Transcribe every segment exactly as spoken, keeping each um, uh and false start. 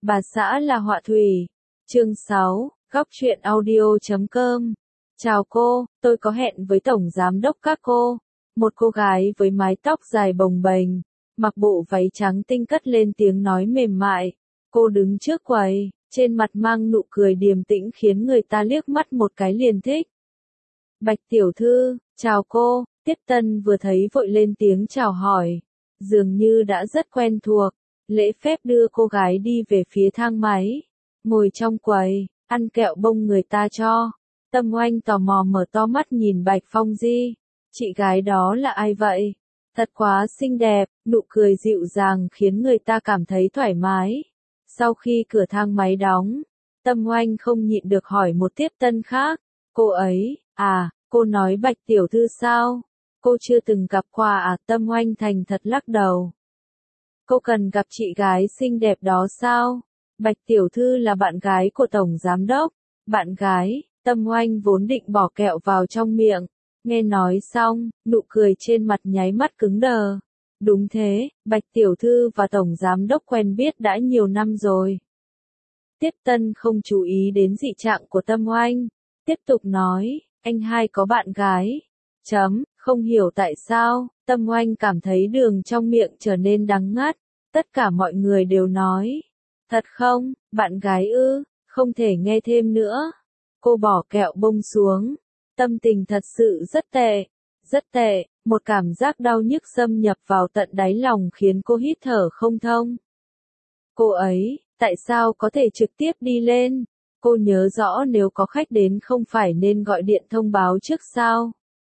Bà xã là họa thủy. Chương sáu, góc truyện audio chấm com. Chào cô, tôi có hẹn với tổng giám đốc các cô. Một cô gái với mái tóc dài bồng bềnh, mặc bộ váy trắng tinh cất lên tiếng nói mềm mại. Cô đứng trước quầy, trên mặt mang nụ cười điềm tĩnh khiến người ta liếc mắt một cái liền thích. Bạch tiểu thư, chào cô. Tiếp Tân vừa thấy vội lên tiếng chào hỏi, dường như đã rất quen thuộc, lễ phép đưa cô gái đi về phía thang máy. Ngồi trong quầy, ăn kẹo bông người ta cho. Tâm Oanh tò mò mở to mắt nhìn Bạch Phong Di. Chị gái đó là ai vậy? Thật quá xinh đẹp, nụ cười dịu dàng khiến người ta cảm thấy thoải mái. Sau khi cửa thang máy đóng, Tâm Oanh không nhịn được hỏi một Tiếp Tân khác. Cô ấy, à, cô nói Bạch tiểu thư sao? Cô chưa từng gặp qua à? Tâm Oanh thành thật lắc đầu. Cô cần gặp chị gái xinh đẹp đó sao? Bạch tiểu thư là bạn gái của tổng giám đốc. Bạn gái? Tâm Oanh vốn định bỏ kẹo vào trong miệng. Nghe nói xong, nụ cười trên mặt nháy mắt cứng đờ. Đúng thế, Bạch tiểu thư và tổng giám đốc quen biết đã nhiều năm rồi. Tiếp Tân không chú ý đến dị trạng của Tâm Oanh. Tiếp tục nói, anh hai có bạn gái. Chấm, không hiểu tại sao, Tâm Oanh cảm thấy đường trong miệng trở nên đắng ngắt. Tất cả mọi người đều nói. Thật không, bạn gái ư, không thể nghe thêm nữa. Cô bỏ kẹo bông xuống. Tâm tình thật sự rất tệ. Rất tệ, một cảm giác đau nhức xâm nhập vào tận đáy lòng khiến cô hít thở không thông. Cô ấy, tại sao có thể trực tiếp đi lên? Cô nhớ rõ nếu có khách đến không phải nên gọi điện thông báo trước sao?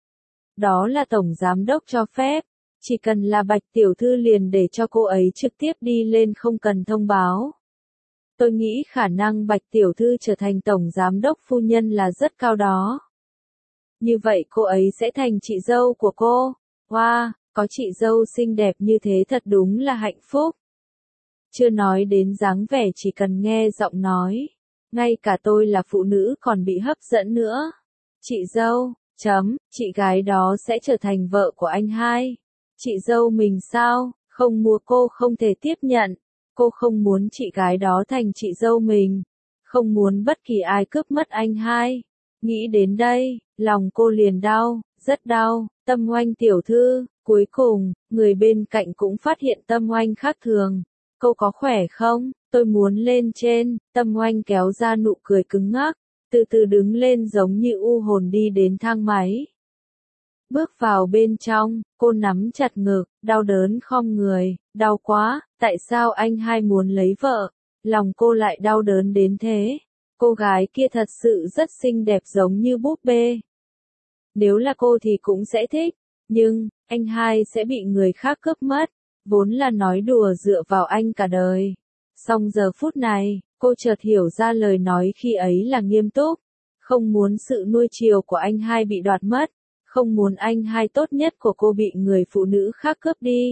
Đó là tổng giám đốc cho phép. Chỉ cần là Bạch tiểu thư liền để cho cô ấy trực tiếp đi lên không cần thông báo. Tôi nghĩ khả năng Bạch tiểu thư trở thành tổng giám đốc phu nhân là rất cao đó. Như vậy cô ấy sẽ thành chị dâu của cô. Wow, có chị dâu xinh đẹp như thế thật đúng là hạnh phúc. Chưa nói đến dáng vẻ chỉ cần nghe giọng nói. Ngay cả tôi là phụ nữ còn bị hấp dẫn nữa. Chị dâu, chấm, chị gái đó sẽ trở thành vợ của anh hai. Chị dâu mình sao, không mua cô không thể tiếp nhận. Cô không muốn chị gái đó thành chị dâu mình. Không muốn bất kỳ ai cướp mất anh hai. Nghĩ đến đây, lòng cô liền đau, rất đau. Tâm Oanh tiểu thư, cuối cùng, người bên cạnh cũng phát hiện Tâm Oanh khác thường. Cô có khỏe không? Tôi muốn lên trên. Tâm Oanh kéo ra nụ cười cứng ngắc, từ từ đứng lên giống như u hồn đi đến thang máy. Bước vào bên trong, cô nắm chặt ngực, đau đớn khom người, đau quá, tại sao anh hai muốn lấy vợ? Lòng cô lại đau đớn đến thế. Cô gái kia thật sự rất xinh đẹp giống như búp bê. Nếu là cô thì cũng sẽ thích, nhưng, anh hai sẽ bị người khác cướp mất. Vốn là nói đùa dựa vào anh cả đời. Song giờ phút này, cô chợt hiểu ra lời nói khi ấy là nghiêm túc. Không muốn sự nuôi chiều của anh hai bị đoạt mất. Không muốn anh hai tốt nhất của cô bị người phụ nữ khác cướp đi.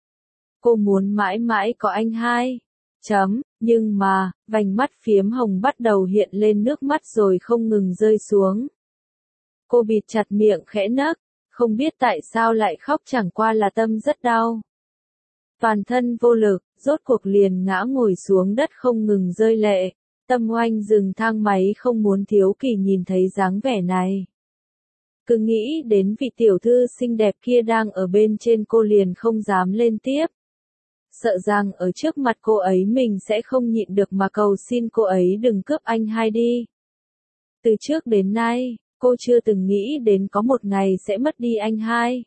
Cô muốn mãi mãi có anh hai. Chấm, nhưng mà, vành mắt phiếm hồng bắt đầu hiện lên nước mắt rồi không ngừng rơi xuống. Cô bịt chặt miệng khẽ nấc, không biết tại sao lại khóc chẳng qua là tâm rất đau. Toàn thân vô lực, rốt cuộc liền ngã ngồi xuống đất không ngừng rơi lệ. Tâm Oanh dừng thang máy không muốn thiếu kỳ nhìn thấy dáng vẻ này. Cứ nghĩ đến vị tiểu thư xinh đẹp kia đang ở bên trên cô liền không dám lên tiếp. Sợ rằng ở trước mặt cô ấy mình sẽ không nhịn được mà cầu xin cô ấy đừng cướp anh hai đi. Từ trước đến nay, cô chưa từng nghĩ đến có một ngày sẽ mất đi anh hai.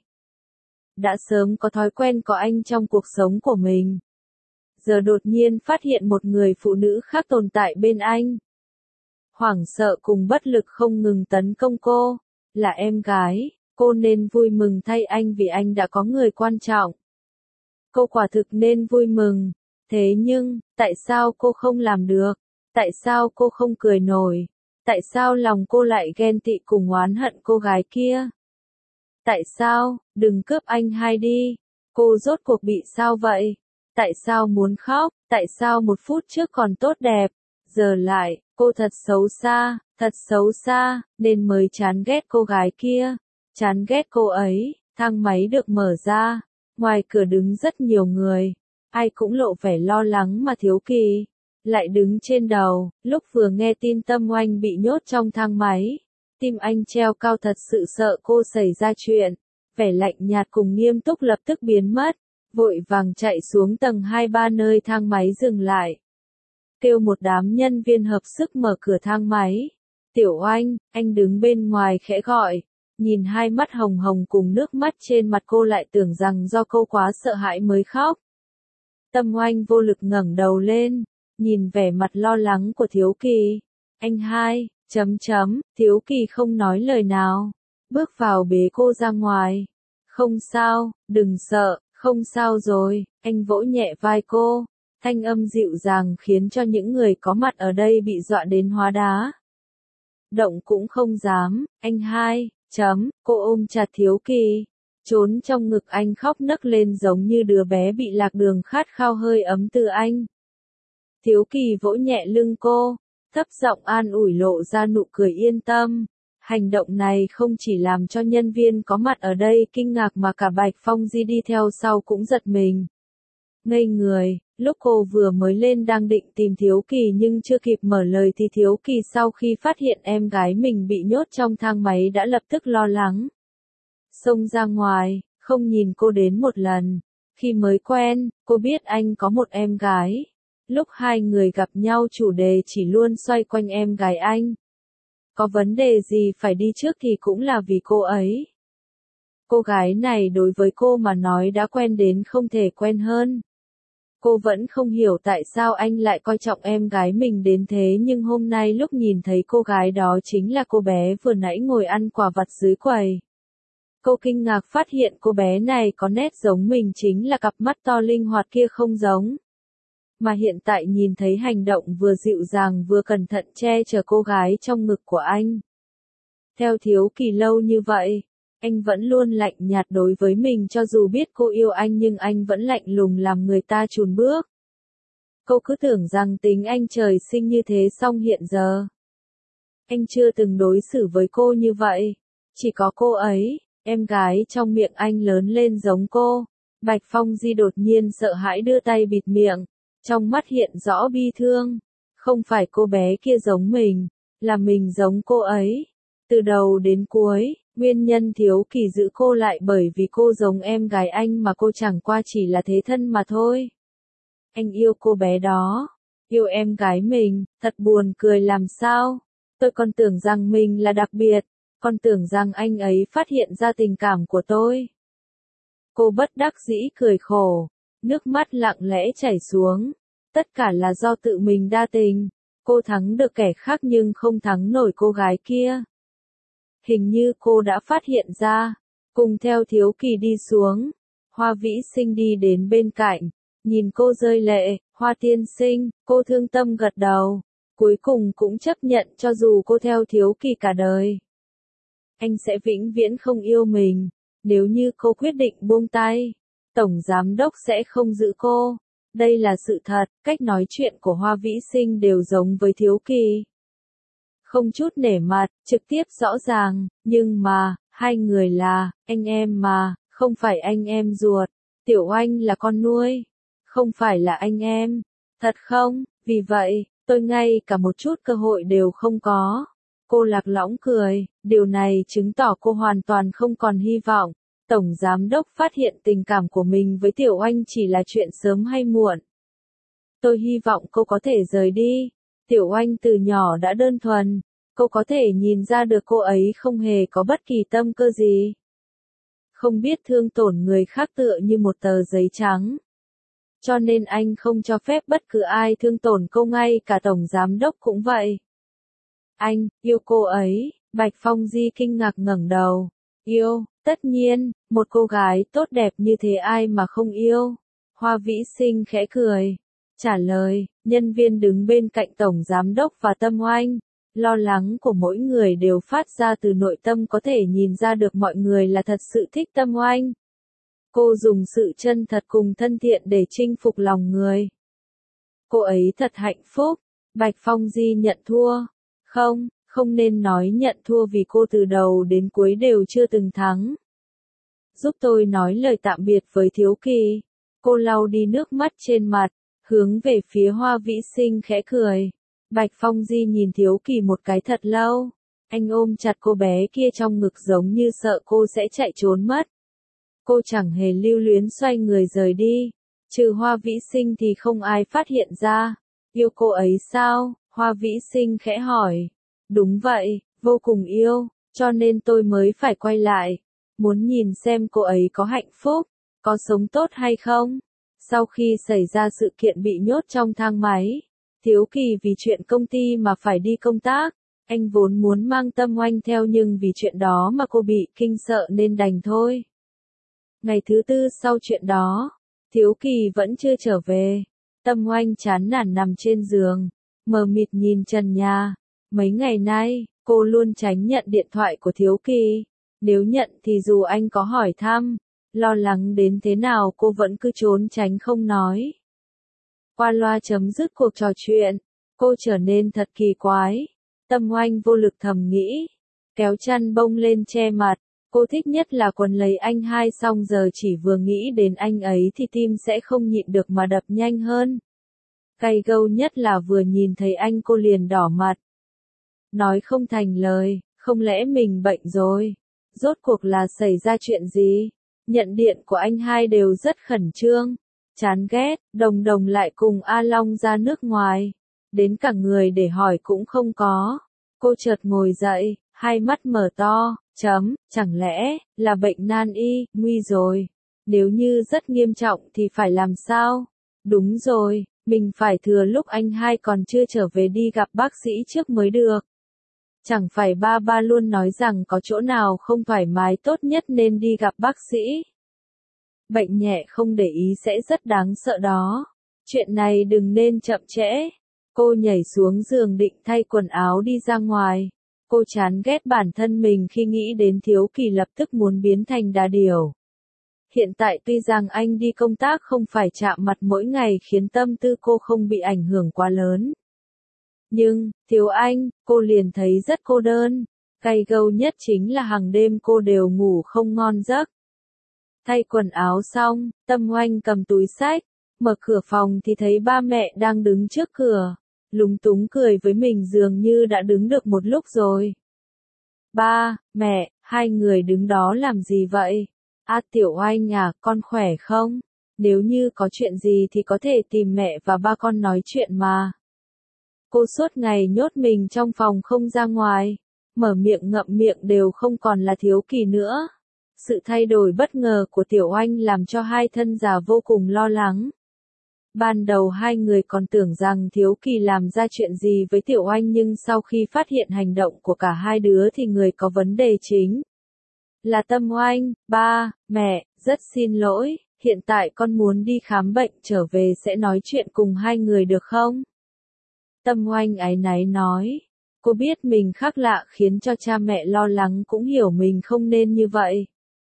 Đã sớm có thói quen có anh trong cuộc sống của mình. Giờ đột nhiên phát hiện một người phụ nữ khác tồn tại bên anh. Hoảng sợ cùng bất lực không ngừng tấn công cô. Là em gái, cô nên vui mừng thay anh vì anh đã có người quan trọng. Cô quả thực nên vui mừng. Thế nhưng, tại sao cô không làm được? Tại sao cô không cười nổi? Tại sao lòng cô lại ghen tị cùng oán hận cô gái kia? Tại sao, đừng cướp anh hai đi. Cô rốt cuộc bị sao vậy? Tại sao muốn khóc? Tại sao một phút trước còn tốt đẹp? Giờ lại, cô thật xấu xa, thật xấu xa, nên mới chán ghét cô gái kia. Chán ghét cô ấy. Thang máy được mở ra. Ngoài cửa đứng rất nhiều người. Ai cũng lộ vẻ lo lắng mà thiếu kỳ. lại đứng trên đầu, lúc vừa nghe tin Tâm Oanh bị nhốt trong thang máy. Tim anh treo cao thật sự sợ cô xảy ra chuyện. Vẻ lạnh nhạt cùng nghiêm túc lập tức biến mất. Vội vàng chạy xuống tầng hai ba nơi thang máy dừng lại. Kêu một đám nhân viên hợp sức mở cửa thang máy. Tiểu Oanh, anh đứng bên ngoài khẽ gọi. Nhìn hai mắt hồng hồng cùng nước mắt trên mặt cô lại tưởng rằng do cô quá sợ hãi mới khóc. Tâm Oanh vô lực ngẩng đầu lên, nhìn vẻ mặt lo lắng của Thiếu Kỳ. Anh hai, chấm chấm, Thiếu Kỳ không nói lời nào. Bước vào bế cô ra ngoài. Không sao, đừng sợ, không sao rồi, anh vỗ nhẹ vai cô. Thanh âm dịu dàng khiến cho những người có mặt ở đây bị dọa đến hóa đá. Động cũng không dám, anh hai, chấm, cô ôm chặt Thiếu Kỳ. Trốn trong ngực anh khóc nấc lên giống như đứa bé bị lạc đường khát khao hơi ấm từ anh. Thiếu Kỳ vỗ nhẹ lưng cô, thấp giọng an ủi lộ ra nụ cười yên tâm. Hành động này không chỉ làm cho nhân viên có mặt ở đây kinh ngạc mà cả Bạch Phong Di đi theo sau cũng giật mình. Ngây người, lúc cô vừa mới lên đang định tìm Thiếu Kỳ nhưng chưa kịp mở lời thì Thiếu Kỳ sau khi phát hiện em gái mình bị nhốt trong thang máy đã lập tức lo lắng. Xông ra ngoài, không nhìn cô đến một lần. Khi mới quen, cô biết anh có một em gái. Lúc hai người gặp nhau chủ đề chỉ luôn xoay quanh em gái anh. Có vấn đề gì phải đi trước thì cũng là vì cô ấy. Cô gái này đối với cô mà nói đã quen đến không thể quen hơn. Cô vẫn không hiểu tại sao anh lại coi trọng em gái mình đến thế nhưng hôm nay lúc nhìn thấy cô gái đó chính là cô bé vừa nãy ngồi ăn quả vặt dưới quầy. Cô kinh ngạc phát hiện cô bé này có nét giống mình chính là cặp mắt to linh hoạt kia không giống. Mà hiện tại nhìn thấy hành động vừa dịu dàng vừa cẩn thận che chở cô gái trong ngực của anh. Theo Thiếu Kỳ lâu như vậy, anh vẫn luôn lạnh nhạt đối với mình cho dù biết cô yêu anh nhưng anh vẫn lạnh lùng làm người ta chùn bước. Cô cứ tưởng rằng tính anh trời sinh như thế song hiện giờ. Anh chưa từng đối xử với cô như vậy. Chỉ có cô ấy, em gái trong miệng anh lớn lên giống cô. Bạch Phong Di đột nhiên sợ hãi đưa tay bịt miệng. Trong mắt hiện rõ bi thương. Không phải cô bé kia giống mình, là mình giống cô ấy. Từ đầu đến cuối, nguyên nhân Thiếu Kỳ giữ cô lại bởi vì cô giống em gái anh mà cô chẳng qua chỉ là thế thân mà thôi. Anh yêu cô bé đó, yêu em gái mình, thật buồn cười làm sao. Tôi còn tưởng rằng mình là đặc biệt, còn tưởng rằng anh ấy phát hiện ra tình cảm của tôi. Cô bất đắc dĩ cười khổ, nước mắt lặng lẽ chảy xuống. Tất cả là do tự mình đa tình. Cô thắng được kẻ khác nhưng không thắng nổi cô gái kia. Hình như cô đã phát hiện ra. Cùng theo Thiếu Kỳ đi xuống. Hoa Vĩ Sinh đi đến bên cạnh. Nhìn cô rơi lệ. Hoa tiên sinh, cô thương tâm gật đầu. Cuối cùng cũng chấp nhận cho dù cô theo Thiếu Kỳ cả đời. Anh sẽ vĩnh viễn không yêu mình. Nếu như cô quyết định buông tay, Tổng Giám Đốc sẽ không giữ cô. Đây là sự thật, cách nói chuyện của Hoa Vĩ Sinh đều giống với Thiếu Kỳ. Không chút nể mặt, trực tiếp rõ ràng, nhưng mà, hai người là, anh em mà, không phải anh em ruột. Tiểu Oanh là con nuôi, không phải là anh em. Thật không, vì vậy, tôi ngay cả một chút cơ hội đều không có. Cô lạc lõng cười, điều này chứng tỏ cô hoàn toàn không còn hy vọng. Tổng Giám Đốc phát hiện tình cảm của mình với Tiểu Oanh chỉ là chuyện sớm hay muộn. Tôi hy vọng cô có thể rời đi. Tiểu Oanh từ nhỏ đã đơn thuần. Cô có thể nhìn ra được cô ấy không hề có bất kỳ tâm cơ gì. Không biết thương tổn người khác tựa như một tờ giấy trắng. Cho nên anh không cho phép bất cứ ai thương tổn cô, ngay cả Tổng Giám Đốc cũng vậy. Anh, yêu cô ấy. Bạch Phong Di kinh ngạc ngẩng đầu. Yêu, tất nhiên, một cô gái tốt đẹp như thế ai mà không yêu. Hoa Vĩ Sinh khẽ cười. Trả lời, nhân viên đứng bên cạnh Tổng Giám Đốc và Tâm Oanh. Lo lắng của mỗi người đều phát ra từ nội tâm, có thể nhìn ra được mọi người là thật sự thích Tâm Oanh. Cô dùng sự chân thật cùng thân thiện để chinh phục lòng người. Cô ấy thật hạnh phúc. Bạch Phong Di nhận thua. Không, không nên nói nhận thua vì cô từ đầu đến cuối đều chưa từng thắng. Giúp tôi nói lời tạm biệt với Thiếu Kỳ. Cô lau đi nước mắt trên mặt, hướng về phía Hoa Vĩ Sinh khẽ cười. Bạch Phong Di nhìn Thiếu Kỳ một cái thật lâu. Anh ôm chặt cô bé kia trong ngực giống như sợ cô sẽ chạy trốn mất. Cô chẳng hề lưu luyến xoay người rời đi. Trừ Hoa Vĩ Sinh thì không ai phát hiện ra. Yêu cô ấy sao? Hoa Vĩ Sinh khẽ hỏi. Đúng vậy, vô cùng yêu, cho nên tôi mới phải quay lại. Muốn nhìn xem cô ấy có hạnh phúc, có sống tốt hay không. Sau khi xảy ra sự kiện bị nhốt trong thang máy, Thiếu Kỳ vì chuyện công ty mà phải đi công tác. Anh vốn muốn mang Tâm Oanh theo nhưng vì chuyện đó mà cô bị kinh sợ nên đành thôi. Ngày thứ tư sau chuyện đó, Thiếu Kỳ vẫn chưa trở về. Tâm Oanh chán nản nằm trên giường, mờ mịt nhìn trần nhà. Mấy ngày nay, cô luôn tránh nhận điện thoại của Thiếu Kỳ. Nếu nhận thì dù anh có hỏi thăm, lo lắng đến thế nào cô vẫn cứ trốn tránh không nói. Qua loa chấm dứt cuộc trò chuyện, cô trở nên thật kỳ quái. Tâm Oanh vô lực thầm nghĩ, kéo chăn bông lên che mặt. Cô thích nhất là quần lấy anh hai xong giờ chỉ vừa nghĩ đến anh ấy thì tim sẽ không nhịn được mà đập nhanh hơn. Cay gâu nhất là vừa nhìn thấy anh cô liền đỏ mặt. Nói không thành lời, không lẽ mình bệnh rồi? Rốt cuộc là xảy ra chuyện gì? Nhận điện của anh hai đều rất khẩn trương, chán ghét, Đồng Đồng lại cùng A Long ra nước ngoài. Đến cả người để hỏi cũng không có. Cô chợt ngồi dậy, hai mắt mở to, chấm, chẳng lẽ, là bệnh nan y, nguy rồi. Nếu như rất nghiêm trọng thì phải làm sao? Đúng rồi, mình phải thừa lúc anh hai còn chưa trở về đi gặp bác sĩ trước mới được. Chẳng phải ba ba luôn nói rằng có chỗ nào không thoải mái tốt nhất nên đi gặp bác sĩ. Bệnh nhẹ không để ý sẽ rất đáng sợ đó. Chuyện này đừng nên chậm trễ. Cô nhảy xuống giường định thay quần áo đi ra ngoài. Cô chán ghét bản thân mình khi nghĩ đến Thiếu Kỳ lập tức muốn biến thành đà điểu. Hiện tại tuy rằng anh đi công tác không phải chạm mặt mỗi ngày khiến tâm tư cô không bị ảnh hưởng quá lớn. Nhưng, thiếu anh, cô liền thấy rất cô đơn. Cay gâu nhất chính là hàng đêm cô đều ngủ không ngon giấc. Thay quần áo xong, Tâm Oanh cầm túi xách, mở cửa phòng thì thấy ba mẹ đang đứng trước cửa. Lúng túng cười với mình dường như đã đứng được một lúc rồi. Ba, mẹ, hai người đứng đó làm gì vậy? À Tiểu Oanh à, con khỏe không? Nếu như có chuyện gì thì có thể tìm mẹ và ba con nói chuyện mà. Cô suốt ngày nhốt mình trong phòng không ra ngoài, mở miệng ngậm miệng đều không còn là Thiếu Kỳ nữa. Sự thay đổi bất ngờ của Tiểu Oanh làm cho hai thân già vô cùng lo lắng. Ban đầu hai người còn tưởng rằng Thiếu Kỳ làm ra chuyện gì với Tiểu Oanh nhưng sau khi phát hiện hành động của cả hai đứa thì người có vấn đề chính là Tâm Oanh. Ba, mẹ, rất xin lỗi, hiện tại con muốn đi khám bệnh trở về sẽ nói chuyện cùng hai người được không? Tâm Oanh áy náy nói. Cô biết mình khác lạ khiến cho cha mẹ lo lắng cũng hiểu mình không nên như vậy.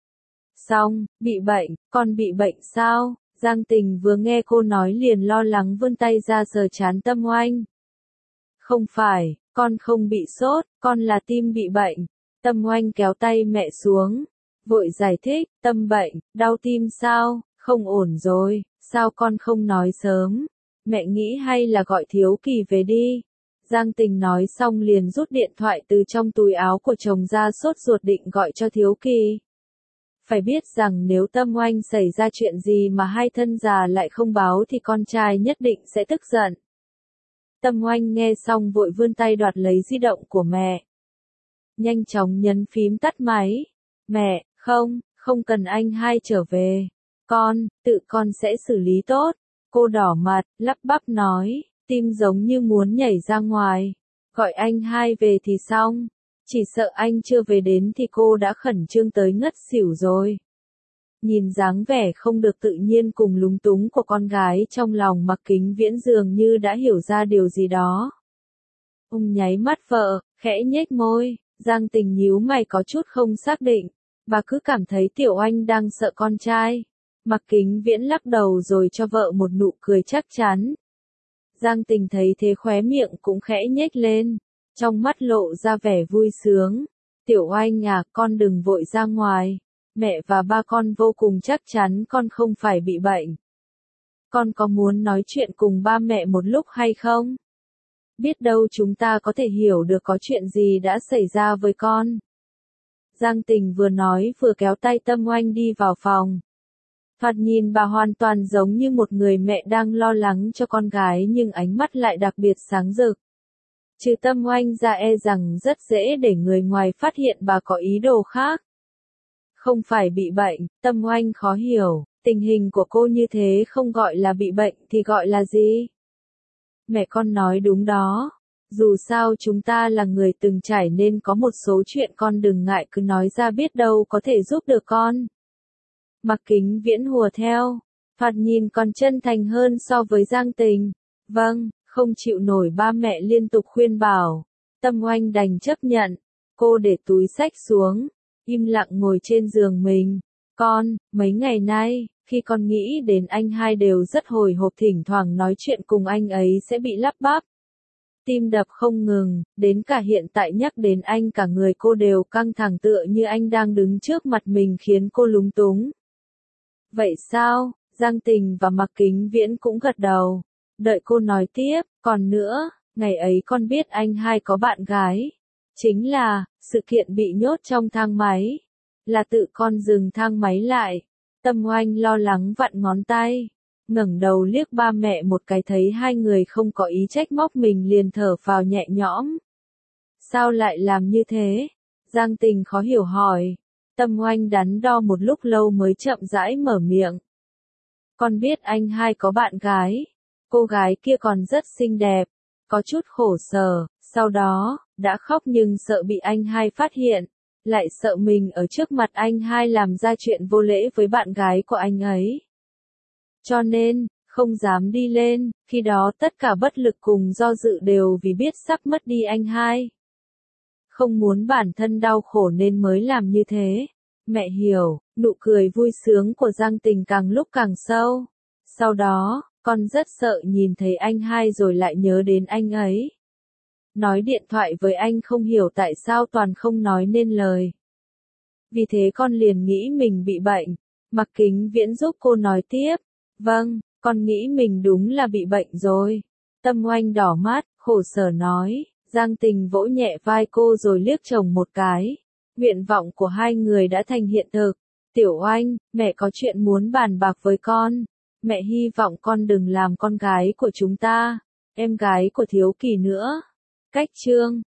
Xong, bị bệnh, con bị bệnh sao? Giang Tình vừa nghe cô nói liền lo lắng vươn tay ra sờ trán Tâm Oanh. Không phải, con không bị sốt, con là tim bị bệnh. Tâm Oanh kéo tay mẹ xuống, vội giải thích, Tâm bệnh, đau tim sao, không ổn rồi, sao con không nói sớm? Mẹ nghĩ hay là gọi Thiếu Kỳ về đi. Giang Tình nói xong liền rút điện thoại từ trong túi áo của chồng ra sốt ruột định gọi cho Thiếu Kỳ. Phải biết rằng nếu Tâm Oanh xảy ra chuyện gì mà hai thân già lại không báo thì con trai nhất định sẽ tức giận. Tâm Oanh nghe xong vội vươn tay đoạt lấy di động của mẹ. Nhanh chóng nhấn phím tắt máy. Mẹ, không, không cần anh hai trở về. Con, tự con sẽ xử lý tốt. Cô đỏ mặt, lắp bắp nói, tim giống như muốn nhảy ra ngoài. Gọi anh hai về thì xong. Chỉ sợ anh chưa về đến thì cô đã khẩn trương tới ngất xỉu rồi. Nhìn dáng vẻ không được tự nhiên cùng lúng túng của con gái trong lòng Mặc Kính Viễn dường như đã hiểu ra điều gì đó. Ông nháy mắt vợ, khẽ nhếch môi, Giang Tình nhíu mày có chút không xác định. Bà cứ cảm thấy Tiểu Oanh đang sợ con trai. Mặc Kính Viễn lắc đầu rồi cho vợ một nụ cười chắc chắn. Giang Tình thấy thế khóe miệng cũng khẽ nhếch lên. Trong mắt lộ ra vẻ vui sướng. Tiểu Oanh à, con đừng vội ra ngoài. Mẹ và ba con vô cùng chắc chắn con không phải bị bệnh. Con có muốn nói chuyện cùng ba mẹ một lúc hay không? Biết đâu chúng ta có thể hiểu được có chuyện gì đã xảy ra với con. Giang Tình vừa nói vừa kéo tay Tâm Oanh đi vào phòng. Thoạt nhìn bà hoàn toàn giống như một người mẹ đang lo lắng cho con gái nhưng ánh mắt lại đặc biệt sáng rực. Trừ Tâm Oanh ra e rằng rất dễ để người ngoài phát hiện bà có ý đồ khác. Không phải bị bệnh, Tâm Oanh khó hiểu, tình hình của cô như thế không gọi là bị bệnh thì gọi là gì? Mẹ con nói đúng đó. Dù sao chúng ta là người từng trải nên có một số chuyện con đừng ngại cứ nói ra biết đâu có thể giúp được con. Mặc Kính Viễn hùa theo, thoạt nhìn còn chân thành hơn so với Giang Tình. Vâng, không chịu nổi ba mẹ liên tục khuyên bảo. Tâm Oanh đành chấp nhận. Cô để túi xách xuống, im lặng ngồi trên giường mình. Con, mấy ngày nay, khi con nghĩ đến anh hai đều rất hồi hộp, thỉnh thoảng nói chuyện cùng anh ấy sẽ bị lắp bắp. Tim đập không ngừng, đến cả hiện tại nhắc đến anh cả người cô đều căng thẳng tựa như anh đang đứng trước mặt mình khiến cô lúng túng. Vậy sao? Giang Tình và Mặc Kính Viễn cũng gật đầu. Đợi cô nói tiếp, còn nữa, ngày ấy con biết anh hai có bạn gái. Chính là, sự kiện bị nhốt trong thang máy. Là tự con dừng thang máy lại. Tâm Oanh lo lắng vặn ngón tay. Ngẩng đầu liếc ba mẹ một cái thấy hai người không có ý trách móc mình liền thở phào nhẹ nhõm. Sao lại làm như thế? Giang Tình khó hiểu hỏi. Tâm Oanh đắn đo một lúc lâu mới chậm rãi mở miệng. Con biết anh hai có bạn gái. Cô gái kia còn rất xinh đẹp. Có chút khổ sở, sau đó, đã khóc nhưng sợ bị anh hai phát hiện. Lại sợ mình ở trước mặt anh hai làm ra chuyện vô lễ với bạn gái của anh ấy. Cho nên, không dám đi lên, khi đó tất cả bất lực cùng do dự đều vì biết sắp mất đi anh hai. Không muốn bản thân đau khổ nên mới làm như thế. Mẹ hiểu, nụ cười vui sướng của Giang Tình càng lúc càng sâu. Sau đó, con rất sợ nhìn thấy anh hai rồi lại nhớ đến anh ấy. Nói điện thoại với anh không hiểu tại sao toàn không nói nên lời. Vì thế con liền nghĩ mình bị bệnh. Mặc Kính Viễn giúp cô nói tiếp. Vâng, con nghĩ mình đúng là bị bệnh rồi. Tâm Oanh đỏ mắt, khổ sở nói. Giang Tình vỗ nhẹ vai cô rồi liếc chồng một cái. Nguyện vọng của hai người đã thành hiện thực. Tiểu Oanh, mẹ có chuyện muốn bàn bạc với con. Mẹ hy vọng con đừng làm con gái của chúng ta, em gái của Thiếu Kỳ nữa. Cách chương